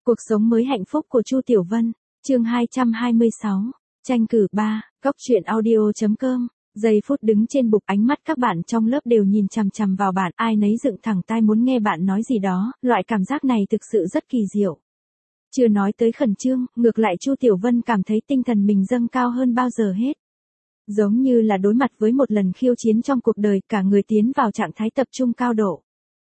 Cuộc sống mới hạnh phúc của Chu Tiểu Vân, chương 226, tranh cử 3, góc truyện audio.com. Giây phút đứng trên bục, ánh mắt các bạn trong lớp đều nhìn chằm chằm vào bạn, ai nấy dựng thẳng tai muốn nghe bạn nói gì đó, loại cảm giác này thực sự rất kỳ diệu. Chưa nói tới khẩn trương, ngược lại Chu Tiểu Vân cảm thấy tinh thần mình dâng cao hơn bao giờ hết. Giống như là đối mặt với một lần khiêu chiến trong cuộc đời, cả người tiến vào trạng thái tập trung cao độ.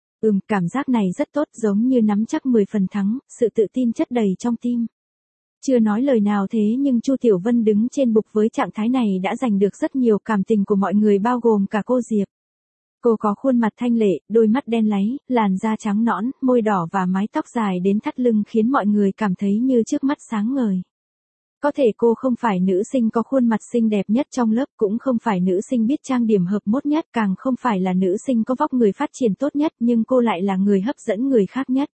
Cảm giác này rất tốt, giống như nắm chắc 10 phần thắng, sự tự tin chất đầy trong tim. Chưa nói lời nào thế nhưng Chu Tiểu Vân đứng trên bục với trạng thái này đã giành được rất nhiều cảm tình của mọi người, bao gồm cả cô Diệp. Cô có khuôn mặt thanh lệ, đôi mắt đen láy, làn da trắng nõn, môi đỏ và mái tóc dài đến thắt lưng khiến mọi người cảm thấy như trước mắt sáng ngời. Có thể cô không phải nữ sinh có khuôn mặt xinh đẹp nhất trong lớp, cũng không phải nữ sinh biết trang điểm hợp mốt nhất, càng không phải là nữ sinh có vóc người phát triển tốt nhất, nhưng cô lại là người hấp dẫn người khác nhất.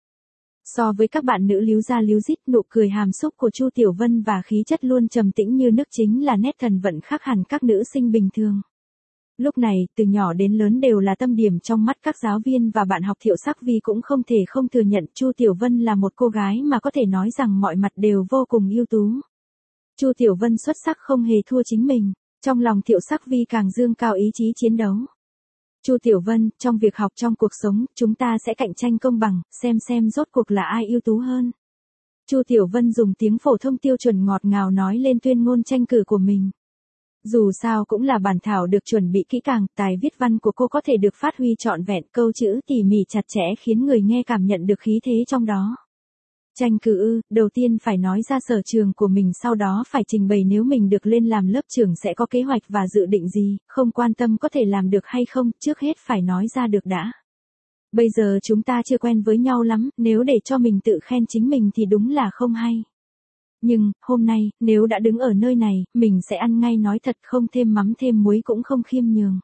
So với các bạn nữ líu ra líu dít, nụ cười hàm xúc của Chu Tiểu Vân và khí chất luôn trầm tĩnh như nước chính là nét thần vận khác hẳn các nữ sinh bình thường. Lúc này, từ nhỏ đến lớn đều là tâm điểm trong mắt các giáo viên và bạn học. Thiệu Sắc Vi cũng không thể không thừa nhận Chu Tiểu Vân là một cô gái mà có thể nói rằng mọi mặt đều vô cùng ưu tú. Chu Tiểu Vân xuất sắc không hề thua chính mình, trong lòng Thiệu Sắc Vi càng dương cao ý chí chiến đấu. Chu Tiểu Vân, trong việc học trong cuộc sống, chúng ta sẽ cạnh tranh công bằng, xem rốt cuộc là ai ưu tú hơn. Chu Tiểu Vân dùng tiếng phổ thông tiêu chuẩn ngọt ngào nói lên tuyên ngôn tranh cử của mình. Dù sao cũng là bản thảo được chuẩn bị kỹ càng, tài viết văn của cô có thể được phát huy trọn vẹn, câu chữ tỉ mỉ chặt chẽ khiến người nghe cảm nhận được khí thế trong đó. Tranh cử đầu tiên phải nói ra sở trường của mình, sau đó phải trình bày nếu mình được lên làm lớp trưởng sẽ có kế hoạch và dự định gì, không quan tâm có thể làm được hay không, trước hết phải nói ra được đã. Bây giờ chúng ta chưa quen với nhau lắm, nếu để cho mình tự khen chính mình thì đúng là không hay. Nhưng, hôm nay, nếu đã đứng ở nơi này, mình sẽ ăn ngay nói thật, không thêm mắm thêm muối cũng không khiêm nhường.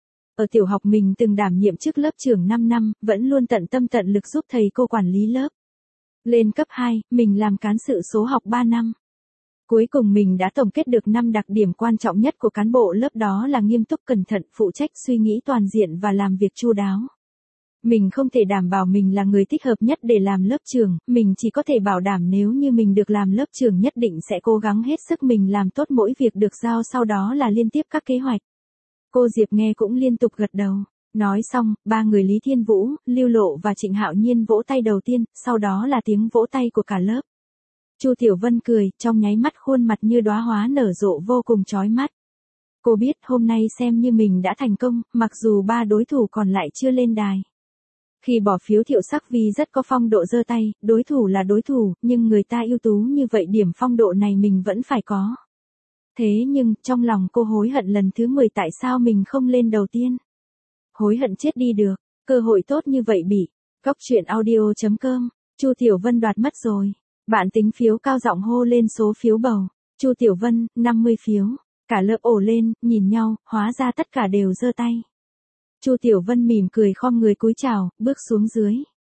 Ở tiểu học mình từng đảm nhiệm chức lớp trưởng 5 năm, vẫn luôn tận tâm tận lực giúp thầy cô quản lý lớp. Lên cấp 2, mình làm cán sự số học 3 năm. Cuối cùng mình đã tổng kết được 5 đặc điểm quan trọng nhất của cán bộ lớp, đó là nghiêm túc, cẩn thận, phụ trách, suy nghĩ toàn diện và làm việc chu đáo. Mình không thể đảm bảo mình là người thích hợp nhất để làm lớp trưởng, mình chỉ có thể bảo đảm nếu như mình được làm lớp trưởng nhất định sẽ cố gắng hết sức mình làm tốt mỗi việc được giao, sau đó là liên tiếp các kế hoạch. Cô Diệp nghe cũng liên tục gật đầu. Nói xong, ba người Lý Thiên Vũ, Lưu Lộ và Trịnh Hạo Nhiên vỗ tay đầu tiên, sau đó là tiếng vỗ tay của cả lớp. Chu Tiểu Vân cười, trong nháy mắt khuôn mặt như đóa hoa nở rộ vô cùng chói mắt. Cô biết hôm nay xem như mình đã thành công, mặc dù ba đối thủ còn lại chưa lên đài. Khi bỏ phiếu Thiệu Sắc Vi rất có phong độ giơ tay, đối thủ là đối thủ, nhưng người ta ưu tú như vậy, điểm phong độ này mình vẫn phải có. Thế nhưng, trong lòng cô hối hận lần thứ 10 tại sao mình không lên đầu tiên. Hối hận chết đi được, cơ hội tốt như vậy bị. Góc truyện audio.com, Chu Tiểu Vân đoạt mất rồi. Bạn tính phiếu cao giọng hô lên số phiếu bầu. Chu Tiểu Vân, 50 phiếu. Cả lớp ồ lên, nhìn nhau, hóa ra tất cả đều giơ tay. Chu Tiểu Vân mỉm cười khom người cúi chào, bước xuống dưới.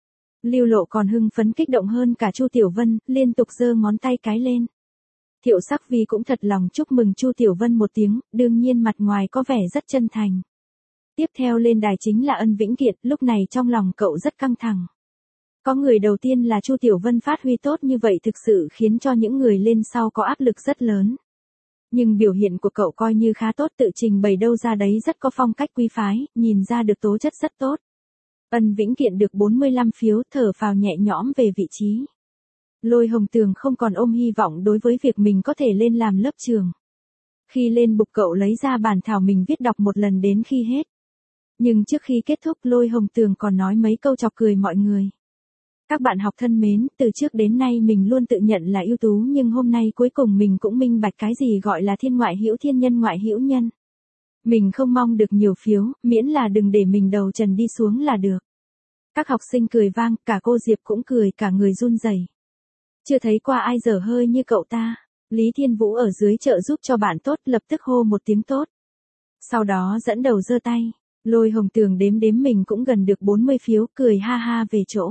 Lưu Lộ còn hưng phấn kích động hơn cả Chu Tiểu Vân, liên tục giơ ngón tay cái lên. Thiệu Sắc Vi cũng thật lòng chúc mừng Chu Tiểu Vân một tiếng, đương nhiên mặt ngoài có vẻ rất chân thành. Tiếp theo lên đài chính là Ân Vĩnh Kiệt, lúc này trong lòng cậu rất căng thẳng. Có người đầu tiên là Chu Tiểu Vân phát huy tốt như vậy thực sự khiến cho những người lên sau có áp lực rất lớn. Nhưng biểu hiện của cậu coi như khá tốt, tự trình bày đâu ra đấy rất có phong cách quý phái, nhìn ra được tố chất rất tốt. Ân Vĩnh Kiện được 45 phiếu, thở phào nhẹ nhõm về vị trí. Lôi Hồng Tường không còn ôm hy vọng đối với việc mình có thể lên làm lớp trưởng. Khi lên bục cậu lấy ra bản thảo mình viết đọc một lần đến khi hết. Nhưng trước khi kết thúc Lôi Hồng Tường còn nói mấy câu chọc cười mọi người. Các bạn học thân mến, từ trước đến nay mình luôn tự nhận là ưu tú, nhưng hôm nay cuối cùng mình cũng minh bạch cái gì gọi là thiên ngoại hữu thiên, nhân ngoại hữu nhân. Mình không mong được nhiều phiếu, miễn là đừng để mình đầu trần đi xuống là được. Các học sinh cười vang, cả cô Diệp cũng cười, cả người run rẩy. Chưa thấy qua ai dở hơi như cậu ta. Lý Thiên Vũ ở dưới trợ giúp cho bạn tốt, lập tức hô một tiếng tốt. Sau đó dẫn đầu giơ tay. Lôi Hồng Tường đếm mình cũng gần được 40 phiếu, cười ha ha về chỗ.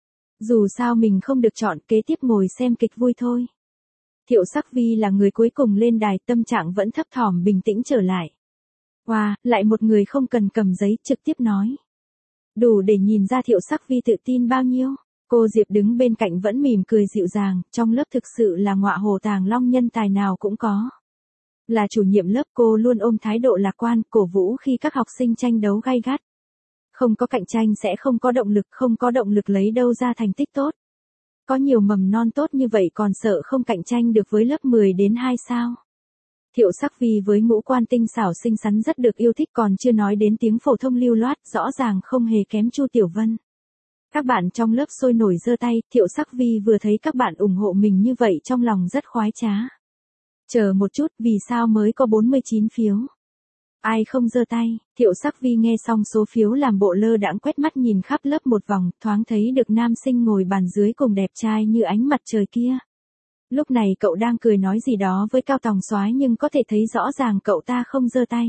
Dù sao mình không được chọn, kế tiếp ngồi xem kịch vui thôi. Thiệu Sắc Vi là người cuối cùng lên đài, tâm trạng vẫn thấp thỏm, bình tĩnh trở lại. Wow, lại một người không cần cầm giấy, trực tiếp nói. Đủ để nhìn ra Thiệu Sắc Vi tự tin bao nhiêu. Cô Diệp đứng bên cạnh vẫn mỉm cười dịu dàng, trong lớp thực sự là ngọa hổ tàng long nhân tài nào cũng có. Là chủ nhiệm lớp cô luôn ôm thái độ lạc quan, cổ vũ khi các học sinh tranh đấu gay gắt. Không có cạnh tranh sẽ không có động lực, không có động lực lấy đâu ra thành tích tốt. Có nhiều mầm non tốt như vậy còn sợ không cạnh tranh được với lớp 10 đến 2 sao. Thiệu Sắc Vi với ngũ quan tinh xảo xinh xắn rất được yêu thích, còn chưa nói đến tiếng phổ thông lưu loát, rõ ràng không hề kém Chu Tiểu Vân. Các bạn trong lớp sôi nổi giơ tay, Thiệu Sắc Vi vừa thấy các bạn ủng hộ mình như vậy trong lòng rất khoái trá. Chờ một chút, vì sao mới có 49 phiếu? Ai không giơ tay? Thiệu Sắc Vi nghe xong số phiếu làm bộ lơ đãng quét mắt nhìn khắp lớp một vòng, thoáng thấy được nam sinh ngồi bàn dưới cùng đẹp trai như ánh mặt trời kia. Lúc này cậu đang cười nói gì đó với Cao Tòng Soái nhưng có thể thấy rõ ràng cậu ta không giơ tay.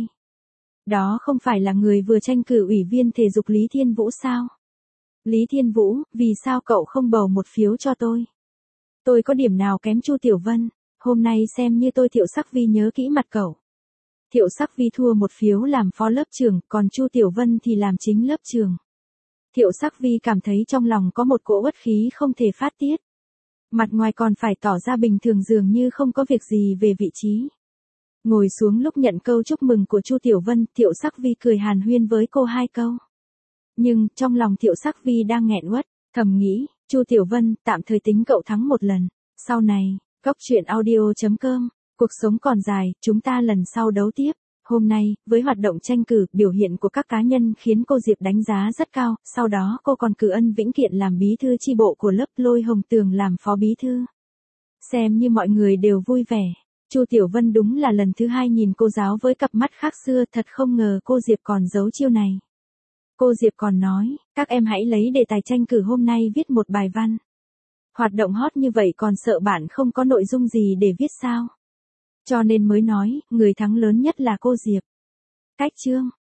Đó không phải là người vừa tranh cử ủy viên thể dục Lý Thiên Vũ sao? Lý Thiên Vũ, vì sao cậu không bầu một phiếu cho tôi? Tôi có điểm nào kém Chu Tiểu Vân? Hôm nay xem như tôi Thiệu Sắc Vi nhớ kỹ mặt cậu. Thiệu Sắc Vi thua một phiếu làm phó lớp trưởng, còn Chu Tiểu Vân thì làm chính lớp trưởng. Thiệu Sắc Vi cảm thấy trong lòng có một cỗ uất khí không thể phát tiết. Mặt ngoài còn phải tỏ ra bình thường dường như không có việc gì về vị trí. Ngồi xuống lúc nhận câu chúc mừng của Chu Tiểu Vân, Thiệu Sắc Vi cười hàn huyên với cô 2 câu. Nhưng, trong lòng Thiệu Sắc Vi đang nghẹn uất, thầm nghĩ, Chu Tiểu Vân, tạm thời tính cậu thắng một lần. Sau này, Cóc truyện audio.com, cuộc sống còn dài, chúng ta lần sau đấu tiếp. Hôm nay, với hoạt động tranh cử, biểu hiện của các cá nhân khiến cô Diệp đánh giá rất cao, sau đó cô còn cử Ân Vĩnh Kiện làm bí thư chi bộ của lớp, Lôi Hồng Tường làm phó bí thư. Xem như mọi người đều vui vẻ. Chu Tiểu Vân đúng là lần thứ 2 nhìn cô giáo với cặp mắt khác xưa, thật không ngờ cô Diệp còn giấu chiêu này. Cô Diệp còn nói, các em hãy lấy đề tài tranh cử hôm nay viết một bài văn. Hoạt động hot như vậy còn sợ bạn không có nội dung gì để viết sao? Cho nên mới nói, người thắng lớn nhất là cô Diệp. Cách chương.